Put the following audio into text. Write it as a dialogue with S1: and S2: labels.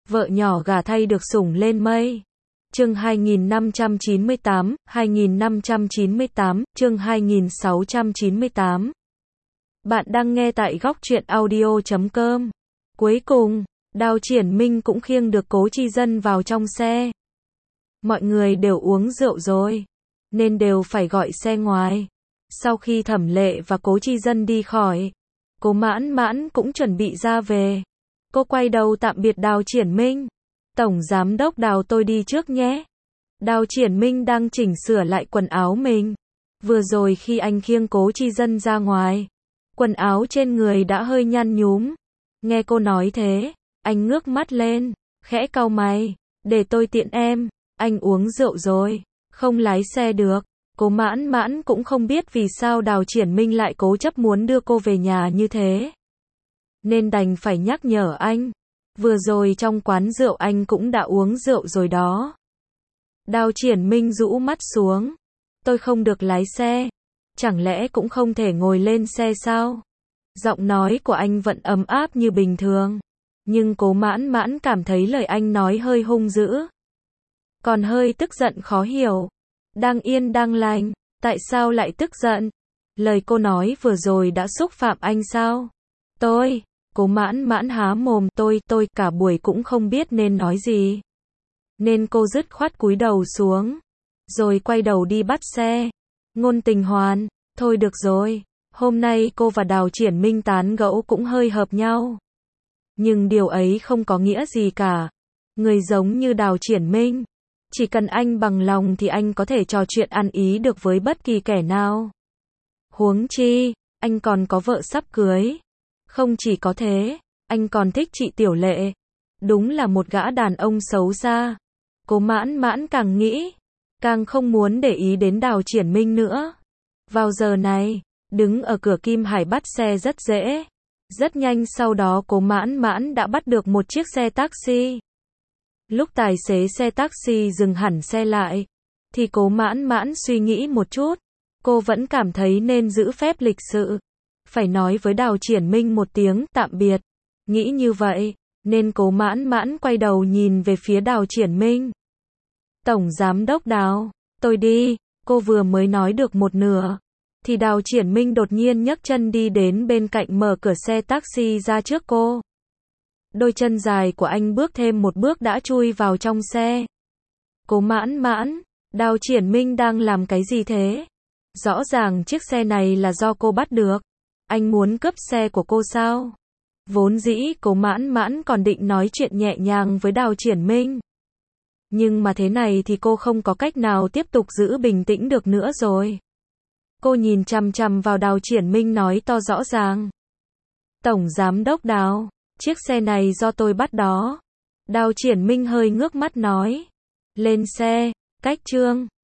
S1: vợ nhỏ gả thay được sủng lên mây. Chương 2598, chương 2698. Bạn đang nghe tại góc truyện audio.com. Cuối cùng, Đào Triển Minh cũng khiêng được Cố Chi Dân vào trong xe. Mọi người đều uống rượu rồi, nên đều phải gọi xe ngoài. Sau khi Thẩm Lệ và Cố Chi Dân đi khỏi, Cố Mãn Mãn cũng chuẩn bị ra về. Cô quay đầu tạm biệt Đào Triển Minh. Tổng Giám đốc Đào, tôi đi trước nhé. Đào Triển Minh đang chỉnh sửa lại quần áo mình. Vừa rồi khi anh khiêng Cố Chi Dân ra ngoài, quần áo trên người đã hơi nhăn nhúm. Nghe cô nói thế, anh ngước mắt lên, khẽ cau mày. Để tôi tiện em, anh uống rượu rồi, không lái xe được. Cố Mãn Mãn cũng không biết vì sao Đào Triển Minh lại cố chấp muốn đưa cô về nhà như thế, nên đành phải nhắc nhở anh. Vừa rồi trong quán rượu anh cũng đã uống rượu rồi đó. Đào Triển Minh rũ mắt xuống. Tôi không được lái xe. Chẳng lẽ cũng không thể ngồi lên xe sao? Giọng nói của anh vẫn ấm áp như bình thường. Nhưng Cố Mãn Mãn cảm thấy lời anh nói hơi hung dữ. Còn hơi tức giận khó hiểu. Đang yên đang lành, tại sao lại tức giận? Lời cô nói vừa rồi đã xúc phạm anh sao? Cố Mãn Mãn há mồm, tôi cả buổi cũng không biết nên nói gì. Nên cô dứt khoát cúi đầu xuống, rồi quay đầu đi bắt xe. Ngôn Tình Hoàn, thôi được rồi, hôm nay cô và Đào Triển Minh tán gẫu cũng hơi hợp nhau. Nhưng điều ấy không có nghĩa gì cả. Người giống như Đào Triển Minh, chỉ cần anh bằng lòng thì anh có thể trò chuyện ăn ý được với bất kỳ kẻ nào. Huống chi, anh còn có vợ sắp cưới. Không chỉ có thế, anh còn thích chị Tiểu Lệ. Đúng là một gã đàn ông xấu xa. Cố Mãn Mãn càng nghĩ, càng không muốn để ý đến Đào Triển Minh nữa. Vào giờ này, đứng ở cửa Kim Hải bắt xe rất dễ. Rất nhanh sau đó Cố Mãn Mãn đã bắt được một chiếc xe taxi. Lúc tài xế xe taxi dừng hẳn xe lại, thì Cố Mãn Mãn suy nghĩ một chút. Cô vẫn cảm thấy nên giữ phép lịch sự. Phải nói với Đào Triển Minh một tiếng tạm biệt. Nghĩ như vậy, nên Cố Mãn Mãn quay đầu nhìn về phía Đào Triển Minh. Tổng Giám đốc Đào, tôi đi. Cô vừa mới nói được một nửa, thì Đào Triển Minh đột nhiên nhấc chân đi đến bên cạnh, mở cửa xe taxi ra trước cô. Đôi chân dài của anh bước thêm một bước đã chui vào trong xe. Cố Mãn Mãn, Đào Triển Minh đang làm cái gì thế? Rõ ràng chiếc xe này là do cô bắt được. Anh muốn cướp xe của cô sao? Vốn dĩ Cố Mãn Mãn còn định nói chuyện nhẹ nhàng với Đào Triển Minh. Nhưng mà thế này thì cô không có cách nào tiếp tục giữ bình tĩnh được nữa rồi. Cô nhìn chằm chằm vào Đào Triển Minh nói to rõ ràng. Tổng Giám đốc Đào, chiếc xe này do tôi bắt đó. Đào Triển Minh hơi ngước mắt nói. Lên xe, cách chương.